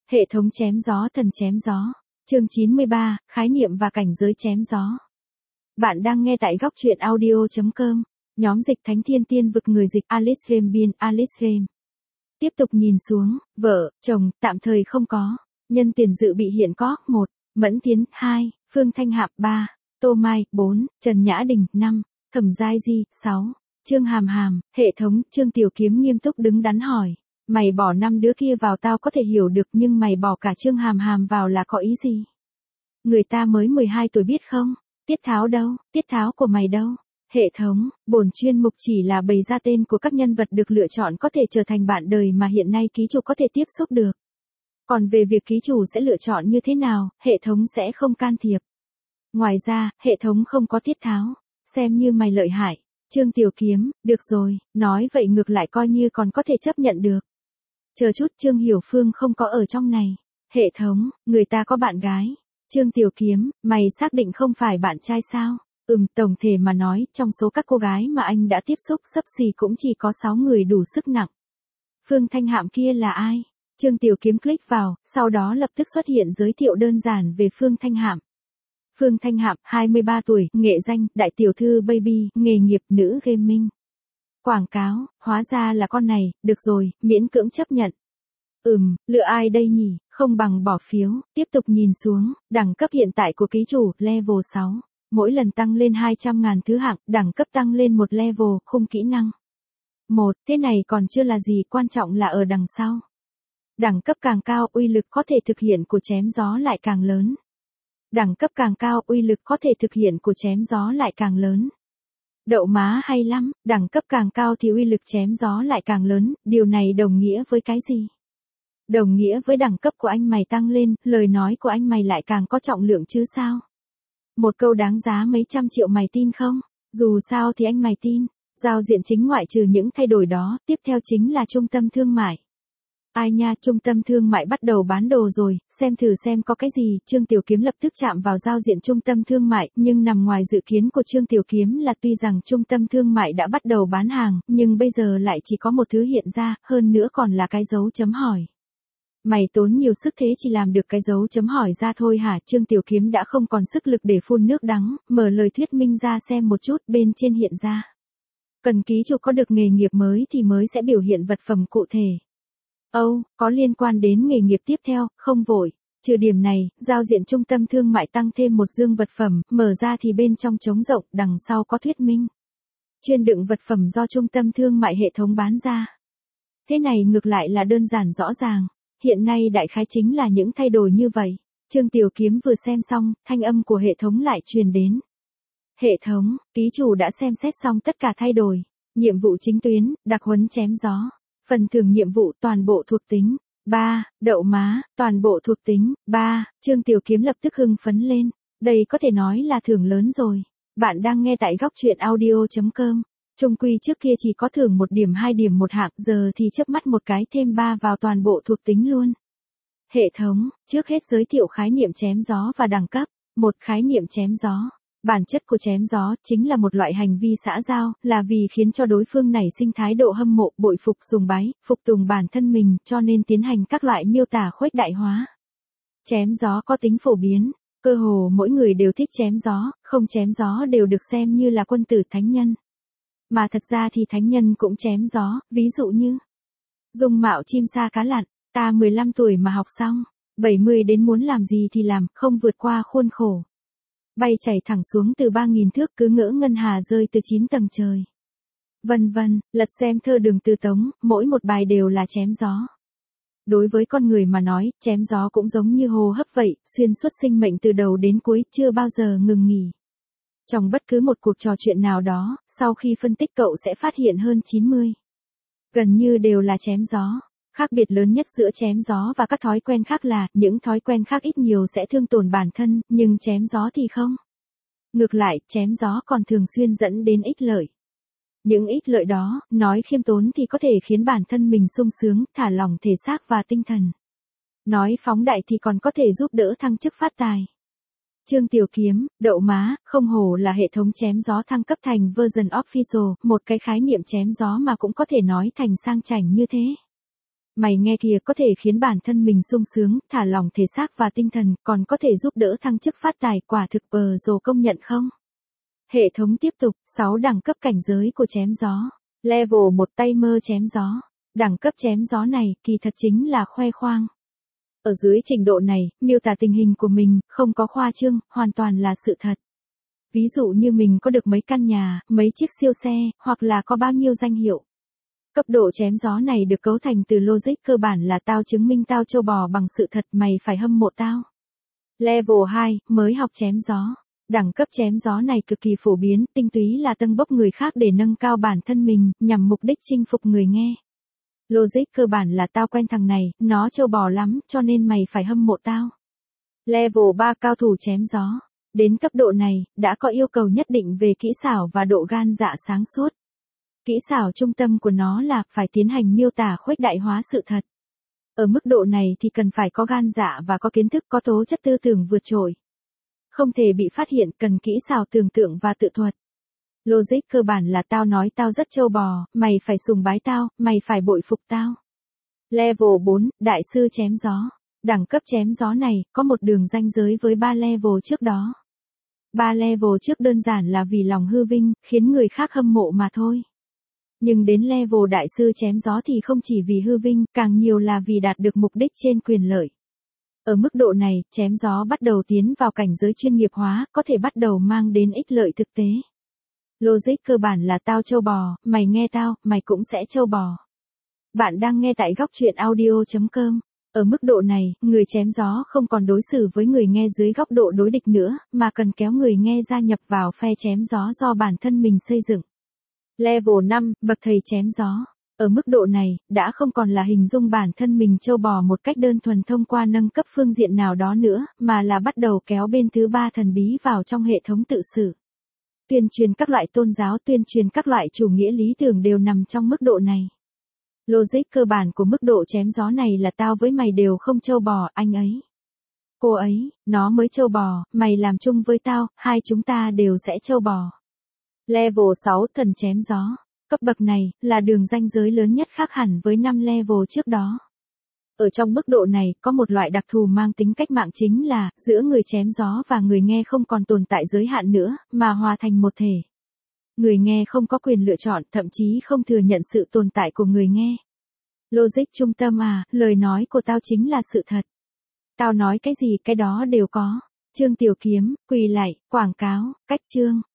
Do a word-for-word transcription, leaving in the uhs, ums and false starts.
Hệ thống chém gió thần chém gió. Chương chín mươi ba, khái niệm và cảnh giới chém gió. Bạn đang nghe tại góc truyện audio chấm com. Nhóm dịch Thánh Thiên Tiên vực người dịch Alice Rem biên Alice Rem. Tiếp tục nhìn xuống, vợ, chồng, tạm thời không có. Nhân tiền dự bị hiện có, một. Mẫn Tiến, hai. Phương Thanh Hạp, ba. Tô Mai, bốn. Trần Nhã Đình, năm. Thẩm Giai Di, sáu. Trương Hàm Hàm, hệ thống, Trương Tiểu Kiếm nghiêm túc đứng đắn hỏi. Mày bỏ năm đứa kia vào tao có thể hiểu được nhưng mày bỏ cả Trương Hàm Hàm vào là có ý gì? Người ta mới mười hai tuổi biết không? Tiết Tháo đâu? Tiết Tháo của mày đâu? Hệ thống, bổn chuyên mục chỉ là bày ra tên của các nhân vật được lựa chọn có thể trở thành bạn đời mà hiện nay ký chủ có thể tiếp xúc được. Còn về việc ký chủ sẽ lựa chọn như thế nào, hệ thống sẽ không can thiệp. Ngoài ra, hệ thống không có Tiết Tháo. Xem như mày lợi hại. Trương Tiểu Kiếm, được rồi, nói vậy ngược lại coi như còn có thể chấp nhận được. Chờ chút, Trương Hiểu Phương không có ở trong này. Hệ thống, người ta có bạn gái. Trương Tiểu Kiếm, mày xác định không phải bạn trai sao? Ừm, tổng thể mà nói, trong số các cô gái mà anh đã tiếp xúc xấp xì cũng chỉ có sáu người đủ sức nặng. Phương Thanh Hạm kia là ai? Trương Tiểu Kiếm click vào, sau đó lập tức xuất hiện giới thiệu đơn giản về Phương Thanh Hạm. Phương Thanh Hạm, hai mươi ba tuổi, nghệ danh, đại tiểu thư baby, nghề nghiệp nữ gaming. Quảng cáo, hóa ra là con này, được rồi, miễn cưỡng chấp nhận. Ừm, lựa ai đây nhỉ, không bằng bỏ phiếu, tiếp tục nhìn xuống, đẳng cấp hiện tại của ký chủ, level sáu. Mỗi lần tăng lên hai trăm ngàn thứ hạng, đẳng cấp tăng lên một level, khung kỹ năng. Một, thế này còn chưa là gì, quan trọng là ở đằng sau. Đẳng cấp càng cao, uy lực có thể thực hiện của chém gió lại càng lớn. Đẳng cấp càng cao, uy lực có thể thực hiện của chém gió lại càng lớn. Đậu má hay lắm, đẳng cấp càng cao thì uy lực chém gió lại càng lớn, điều này đồng nghĩa với cái gì? Đồng nghĩa với đẳng cấp của anh mày tăng lên, lời nói của anh mày lại càng có trọng lượng chứ sao? Một câu đáng giá mấy trăm triệu mày tin không? Dù sao thì anh mày tin. Giao diện chính ngoại trừ những thay đổi đó, tiếp theo chính là trung tâm thương mại. Ai nha, trung tâm thương mại bắt đầu bán đồ rồi, xem thử xem có cái gì, Trương Tiểu Kiếm lập tức chạm vào giao diện trung tâm thương mại, nhưng nằm ngoài dự kiến của Trương Tiểu Kiếm là tuy rằng trung tâm thương mại đã bắt đầu bán hàng, nhưng bây giờ lại chỉ có một thứ hiện ra, hơn nữa còn là cái dấu chấm hỏi. Mày tốn nhiều sức thế chỉ làm được cái dấu chấm hỏi ra thôi hả? Trương Tiểu Kiếm đã không còn sức lực để phun nước đắng, mở lời thuyết minh ra xem một chút, bên trên hiện ra. Cần ký chủ có được nghề nghiệp mới thì mới sẽ biểu hiện vật phẩm cụ thể. Âu, oh, có liên quan đến nghề nghiệp tiếp theo, không vội. Trừ điểm này, giao diện trung tâm thương mại tăng thêm một dương vật phẩm, mở ra thì bên trong trống rộng, đằng sau có thuyết minh. Chuyên đựng vật phẩm do trung tâm thương mại hệ thống bán ra. Thế này ngược lại là đơn giản rõ ràng. Hiện nay đại khái chính là những thay đổi như vậy. Trương Tiểu Kiếm vừa xem xong, thanh âm của hệ thống lại truyền đến. Hệ thống, ký chủ đã xem xét xong tất cả thay đổi. Nhiệm vụ chính tuyến, đặc huấn chém gió. Phần thưởng nhiệm vụ toàn bộ thuộc tính. ba. Đậu má, toàn bộ thuộc tính. ba. Trương Tiểu Kiếm lập tức hưng phấn lên. Đây có thể nói là thưởng lớn rồi. Bạn đang nghe tại góc truyện audio chấm com. Trung quy trước kia chỉ có thưởng một điểm hai điểm một hạng, giờ thì chớp mắt một cái thêm ba vào toàn bộ thuộc tính luôn. Hệ thống, trước hết giới thiệu khái niệm chém gió và đẳng cấp. Một. Khái niệm chém gió. Bản chất của chém gió chính là một loại hành vi xã giao, là vì khiến cho đối phương nảy sinh thái độ hâm mộ, bội phục, sùng bái, phục tùng bản thân mình, cho nên tiến hành các loại miêu tả khuếch đại hóa. Chém gió có tính phổ biến, cơ hồ mỗi người đều thích chém gió, không chém gió đều được xem như là quân tử thánh nhân. Mà thật ra thì thánh nhân cũng chém gió, ví dụ như dung mạo chim sa cá lặn, ta mười lăm tuổi mà học xong, bảy mươi đến muốn làm gì thì làm, không vượt qua khuôn khổ. Bay chảy thẳng xuống từ ba nghìn thước, cứ ngỡ ngân hà rơi từ chín tầng trời. Vân vân, lật xem thơ Đường Từ Tống, mỗi một bài đều là chém gió. Đối với con người mà nói, chém gió cũng giống như hô hấp vậy, xuyên suốt sinh mệnh từ đầu đến cuối, chưa bao giờ ngừng nghỉ. Trong bất cứ một cuộc trò chuyện nào đó, sau khi phân tích cậu sẽ phát hiện hơn chín mươi. Gần như đều là chém gió. Khác biệt lớn nhất giữa chém gió và các thói quen khác là, những thói quen khác ít nhiều sẽ thương tổn bản thân, nhưng chém gió thì không. Ngược lại, chém gió còn thường xuyên dẫn đến ích lợi. Những ích lợi đó, nói khiêm tốn thì có thể khiến bản thân mình sung sướng, thả lỏng thể xác và tinh thần. Nói phóng đại thì còn có thể giúp đỡ thăng chức phát tài. Trương Tiểu Kiếm, đậu má, không hổ là hệ thống chém gió thăng cấp thành version official, một cái khái niệm chém gió mà cũng có thể nói thành sang chảnh như thế. mày nghe kìa, có thể khiến bản thân mình sung sướng, thả lỏng thể xác và tinh thần, còn có thể giúp đỡ thăng chức phát tài, quả thực bờ rồ công nhận không? Hệ thống tiếp tục, sáu đẳng cấp cảnh giới của chém gió. Level một tay mơ chém gió. Đẳng cấp chém gió này, kỳ thật chính là khoe khoang. Ở dưới trình độ này, miêu tả tình hình của mình, không có khoa trương, hoàn toàn là sự thật. Ví dụ như mình có được mấy căn nhà, mấy chiếc siêu xe, hoặc là có bao nhiêu danh hiệu. Cấp độ chém gió này được cấu thành từ logic cơ bản là tao chứng minh tao trâu bò bằng sự thật, mày phải hâm mộ tao. Level hai, mới học chém gió. Đẳng cấp chém gió này cực kỳ phổ biến, tinh túy là tâng bốc người khác để nâng cao bản thân mình, nhằm mục đích chinh phục người nghe. Logic cơ bản là tao quen thằng này, nó trâu bò lắm, cho nên mày phải hâm mộ tao. Level ba cao thủ chém gió. Đến cấp độ này, đã có yêu cầu nhất định về kỹ xảo và độ gan dạ sáng suốt. Kỹ xảo trung tâm của nó là phải tiến hành miêu tả khuếch đại hóa sự thật. Ở mức độ này thì cần phải có gan dạ và có kiến thức, có tố chất tư tưởng vượt trội. Không thể bị phát hiện, cần kỹ xảo tưởng tượng và tự thuật. Logic cơ bản là tao nói tao rất trâu bò, mày phải sùng bái tao, mày phải bội phục tao. Level bốn, đại sư chém gió. Đẳng cấp chém gió này, có một đường ranh giới với ba level trước đó. Ba level trước đơn giản là vì lòng hư vinh, khiến người khác hâm mộ mà thôi. Nhưng đến level đại sư chém gió thì không chỉ vì hư vinh, càng nhiều là vì đạt được mục đích trên quyền lợi. Ở mức độ này, chém gió bắt đầu tiến vào cảnh giới chuyên nghiệp hóa, có thể bắt đầu mang đến ích lợi thực tế. Logic cơ bản là tao trâu bò, mày nghe tao, mày cũng sẽ trâu bò. Bạn đang nghe tại góc truyện audio chấm com. Ở mức độ này, người chém gió không còn đối xử với người nghe dưới góc độ đối địch nữa, mà cần kéo người nghe gia nhập vào phe chém gió do bản thân mình xây dựng. Level năm, bậc thầy chém gió. Ở mức độ này, đã không còn là hình dung bản thân mình trâu bò một cách đơn thuần thông qua nâng cấp phương diện nào đó nữa, mà là bắt đầu kéo bên thứ ba thần bí vào trong hệ thống tự xử. Tuyên truyền các loại tôn giáo, tuyên truyền các loại chủ nghĩa lý tưởng đều nằm trong mức độ này. Logic cơ bản của mức độ chém gió này là tao với mày đều không trâu bò, anh ấy, cô ấy, nó mới trâu bò, mày làm chung với tao, hai chúng ta đều sẽ trâu bò. Level sáu, thần chém gió. Cấp bậc này, là đường ranh giới lớn nhất khác hẳn với năm level trước đó. Ở trong mức độ này, có một loại đặc thù mang tính cách mạng, chính là, giữa người chém gió và người nghe không còn tồn tại giới hạn nữa, mà hòa thành một thể. Người nghe không có quyền lựa chọn, thậm chí không thừa nhận sự tồn tại của người nghe. Logic trung tâm à, lời nói của tao chính là sự thật. Tao nói cái gì cái đó đều có. Trương Tiểu Kiếm, quỳ lạy, quảng cáo, cách chương.